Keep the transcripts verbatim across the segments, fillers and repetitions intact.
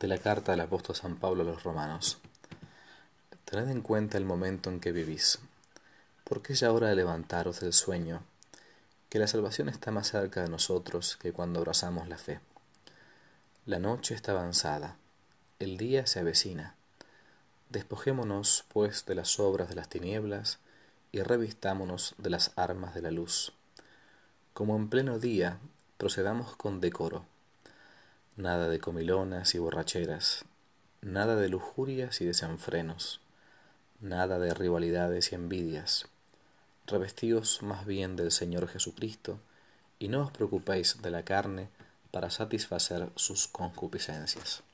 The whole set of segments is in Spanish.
De la carta del apóstol San Pablo a los romanos. Tened en cuenta el momento en que vivís, porque es ya hora de levantaros del sueño, que la salvación está más cerca de nosotros que cuando abrazamos la fe. La noche está avanzada, el día se avecina. Despojémonos, pues, de las obras de las tinieblas y revistámonos de las armas de la luz. Como en pleno día, procedamos con decoro. Nada de comilonas y borracheras, nada de lujurias y desenfrenos, nada de rivalidades y envidias. Revestíos más bien del Señor Jesucristo, y no os preocupéis de la carne para satisfacer sus concupiscencias.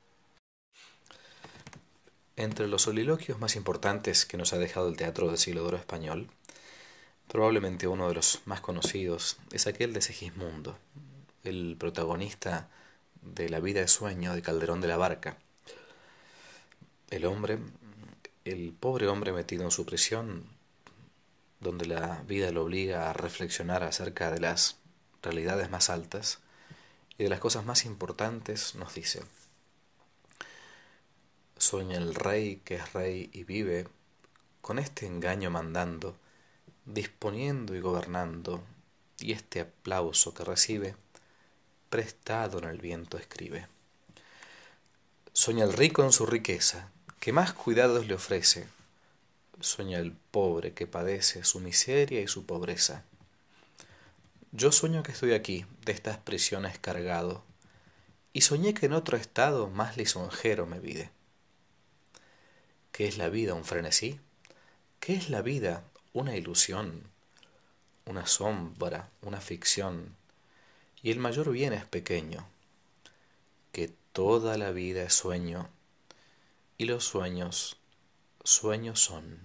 Entre los soliloquios más importantes que nos ha dejado el teatro del siglo de oro español, probablemente uno de los más conocidos es aquel de Segismundo, el protagonista de La vida de sueño de Calderón de la Barca. El hombre, el pobre hombre metido en su prisión, donde la vida lo obliga a reflexionar acerca de las realidades más altas y de las cosas más importantes, nos dice: sueña el rey que es rey y vive, con este engaño mandando, disponiendo y gobernando, y este aplauso que recibe, prestado en el viento escribe. Sueña el rico en su riqueza, que más cuidados le ofrece. Sueña el pobre que padece su miseria y su pobreza. Yo sueño que estoy aquí, de estas prisiones cargado, y soñé que en otro estado más lisonjero me vide. ¿Qué es la vida, un frenesí? ¿Qué es la vida, una ilusión? Una sombra, una ficción, y el mayor bien es pequeño, que toda la vida es sueño, y los sueños, sueños son.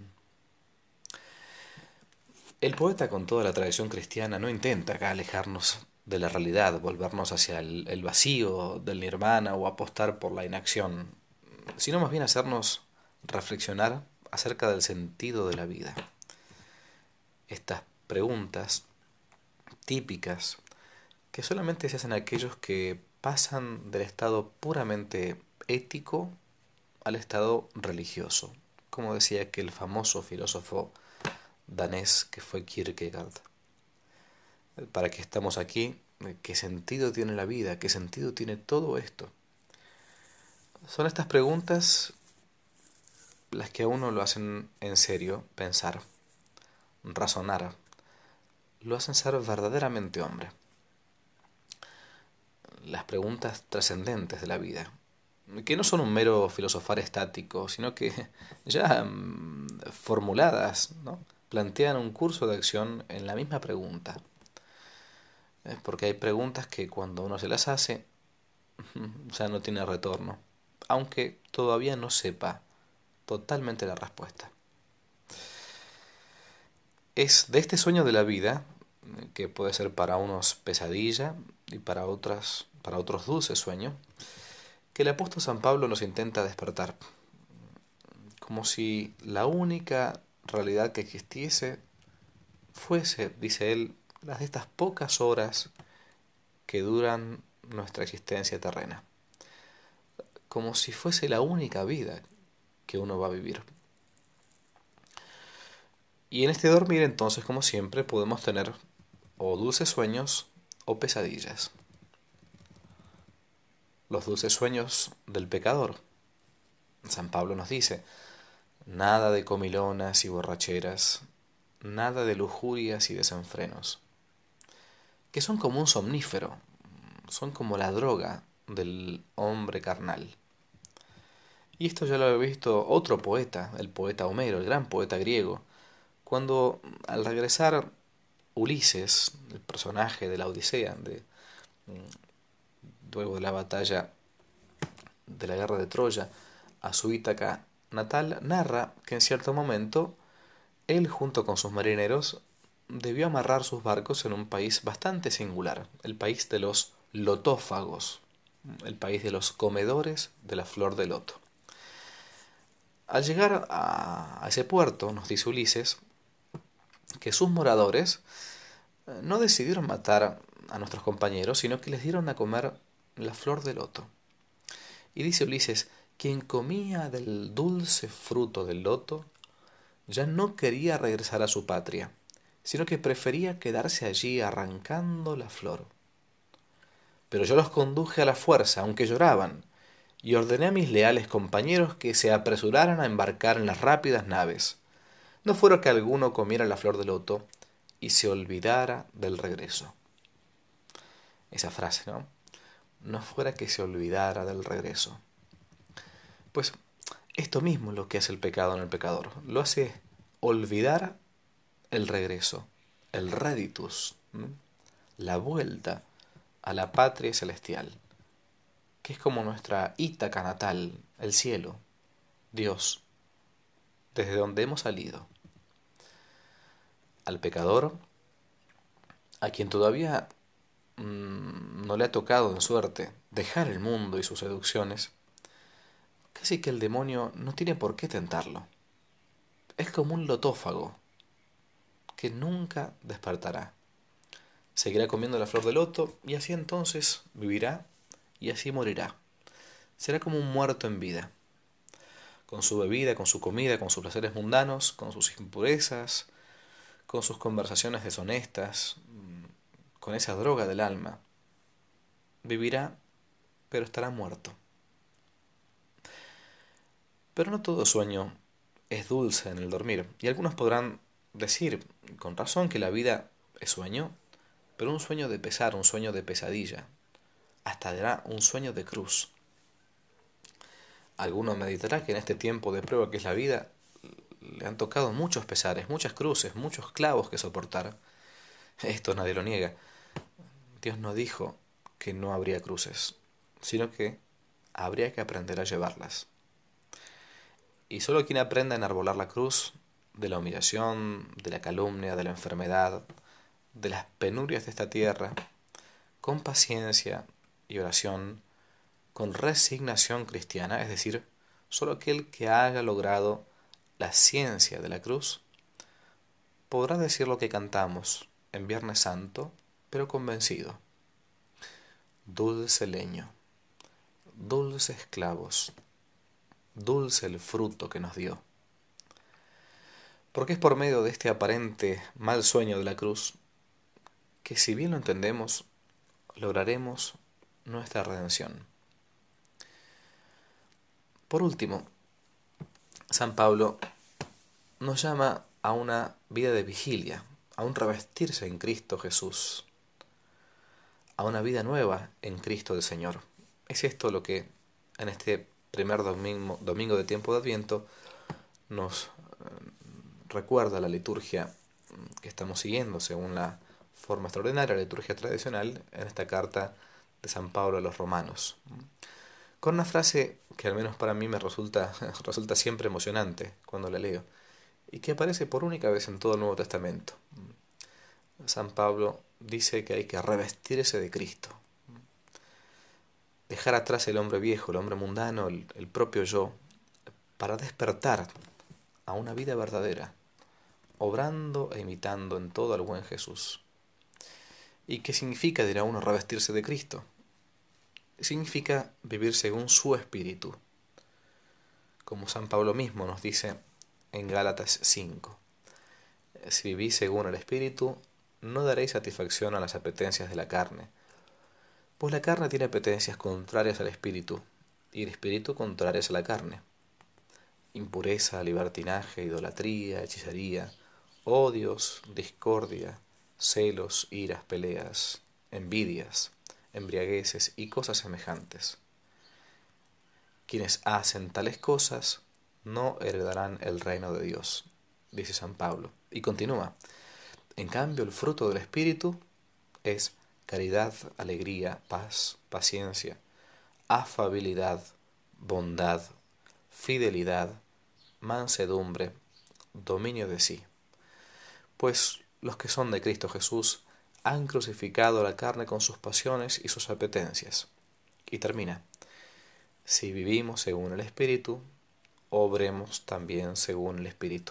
El poeta, con toda la tradición cristiana, no intenta acá alejarnos de la realidad, volvernos hacia el, el vacío del nirvana o apostar por la inacción, sino más bien hacernos reflexionar acerca del sentido de la vida. Estas preguntas típicas que solamente se hacen aquellos que pasan del estado puramente ético al estado religioso, como decía aquel famoso filósofo danés que fue Kierkegaard. ¿Para qué estamos aquí? ¿Qué sentido tiene la vida? ¿Qué sentido tiene todo esto? Son estas preguntas las que a uno lo hacen en serio pensar, razonar, lo hacen ser verdaderamente hombre. Las preguntas trascendentes de la vida, que no son un mero filosofar estático, sino que ya mm, formuladas, ¿no?, plantean un curso de acción en la misma pregunta. Eh, Porque hay preguntas que cuando uno se las hace, ya no tiene retorno, aunque todavía no sepa totalmente la respuesta. Es de este sueño de la vida, que puede ser para unos pesadilla y para otras, para otros dulce sueño, que el apóstol San Pablo nos intenta despertar, como si la única realidad que existiese fuese, dice él, las de estas pocas horas que duran nuestra existencia terrena, como si fuese la única vida que uno va a vivir. Y en este dormir, entonces, como siempre, podemos tener o dulces sueños o pesadillas. Los dulces sueños del pecador. San Pablo nos dice: nada de comilonas y borracheras, nada de lujurias y desenfrenos, que son como un somnífero, son como la droga del hombre carnal. Y esto ya lo había visto otro poeta, el poeta Homero, el gran poeta griego, cuando al regresar Ulises, el personaje de la Odisea, de, luego de la batalla de la guerra de Troya, a su Ítaca natal, narra que en cierto momento él, junto con sus marineros, debió amarrar sus barcos en un país bastante singular, el país de los lotófagos, el país de los comedores de la flor de loto. Al llegar a ese puerto, nos dice Ulises, que sus moradores no decidieron matar a nuestros compañeros, sino que les dieron a comer la flor de loto. Y dice Ulises, quien comía del dulce fruto del loto, ya no quería regresar a su patria, sino que prefería quedarse allí arrancando la flor. Pero yo los conduje a la fuerza, aunque lloraban, y ordené a mis leales compañeros que se apresuraran a embarcar en las rápidas naves. No fuera que alguno comiera la flor del loto y se olvidara del regreso. Esa frase, ¿no? No fuera que se olvidara del regreso. Pues esto mismo es lo que hace el pecado en el pecador. Lo hace olvidar el regreso, el reditus, ¿m? La vuelta a la patria celestial, que es como nuestra Ítaca natal, el cielo, Dios, desde donde hemos salido. Al pecador, a quien todavía mmm, no le ha tocado en suerte dejar el mundo y sus seducciones, casi que el demonio no tiene por qué tentarlo. Es como un lotófago que nunca despertará. Seguirá comiendo la flor de loto y así entonces vivirá y así morirá. Será como un muerto en vida, con su bebida, con su comida, con sus placeres mundanos, con sus impurezas, con sus conversaciones deshonestas, con esa droga del alma. Vivirá, pero estará muerto. Pero no todo sueño es dulce en el dormir, y algunos podrán decir, con razón, que la vida es sueño, pero un sueño de pesar, un sueño de pesadilla, hasta dará un sueño de cruz. Alguno meditará que en este tiempo de prueba que es la vida, le han tocado muchos pesares, muchas cruces, muchos clavos que soportar. Esto nadie lo niega. Dios no dijo que no habría cruces, sino que habría que aprender a llevarlas. Y solo quien aprenda a enarbolar la cruz de la humillación, de la calumnia, de la enfermedad, de las penurias de esta tierra, con paciencia y oración, con resignación cristiana, es decir, solo aquel que haya logrado la ciencia de la cruz, podrá decir lo que cantamos en Viernes Santo, pero convencido. Dulce leño, dulces clavos, dulce el fruto que nos dio. Porque es por medio de este aparente mal sueño de la cruz que, si bien lo entendemos, lograremos nuestra redención. Por último, San Pablo nos llama a una vida de vigilia, a un revestirse en Cristo Jesús, a una vida nueva en Cristo el Señor. Es esto lo que en este primer domingo, domingo de tiempo de Adviento nos recuerda la liturgia que estamos siguiendo según la forma extraordinaria, la liturgia tradicional, en esta carta de San Pablo a los romanos, con una frase que al menos para mí me resulta, resulta siempre emocionante cuando la leo, y que aparece por única vez en todo el Nuevo Testamento. San Pablo dice que hay que revestirse de Cristo, dejar atrás el hombre viejo, el hombre mundano, el, el propio yo, para despertar a una vida verdadera, obrando e imitando en todo al buen Jesús. ¿Y qué significa, dirá uno, revestirse de Cristo? Significa vivir según su espíritu, como San Pablo mismo nos dice en Gálatas cinco. Si vivís según el espíritu, no daréis satisfacción a las apetencias de la carne, pues la carne tiene apetencias contrarias al espíritu, y el espíritu contrarias a la carne. Impureza, libertinaje, idolatría, hechicería, odios, discordia, celos, iras, peleas, envidias, embriagueces y cosas semejantes. Quienes hacen tales cosas no heredarán el reino de Dios, dice San Pablo. Y continúa. En cambio, el fruto del Espíritu es caridad, alegría, paz, paciencia, afabilidad, bondad, fidelidad, mansedumbre, dominio de sí. Pues los que son de Cristo Jesús han crucificado la carne con sus pasiones y sus apetencias. Y termina. Si vivimos según el Espíritu, obremos también según el Espíritu.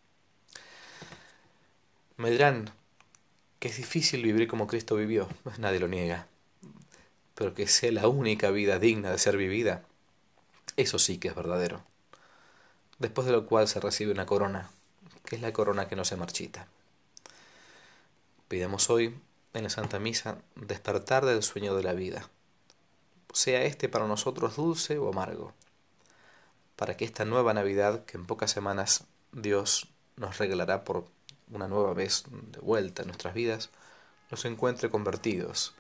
Me dirán que es difícil vivir como Cristo vivió, pues nadie lo niega, pero que sea la única vida digna de ser vivida, Eso sí que es verdadero. Después de lo cual se recibe una corona, que es la corona que no se marchita. Pidamos hoy, en la Santa Misa, despertar del sueño de la vida, sea este para nosotros dulce o amargo, para que esta nueva Navidad, que en pocas semanas Dios nos regalará por una nueva vez de vuelta en nuestras vidas, nos encuentre convertidos,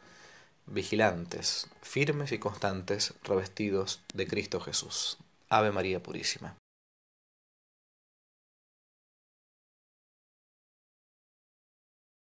vigilantes, firmes y constantes, revestidos de Cristo Jesús. Ave María Purísima.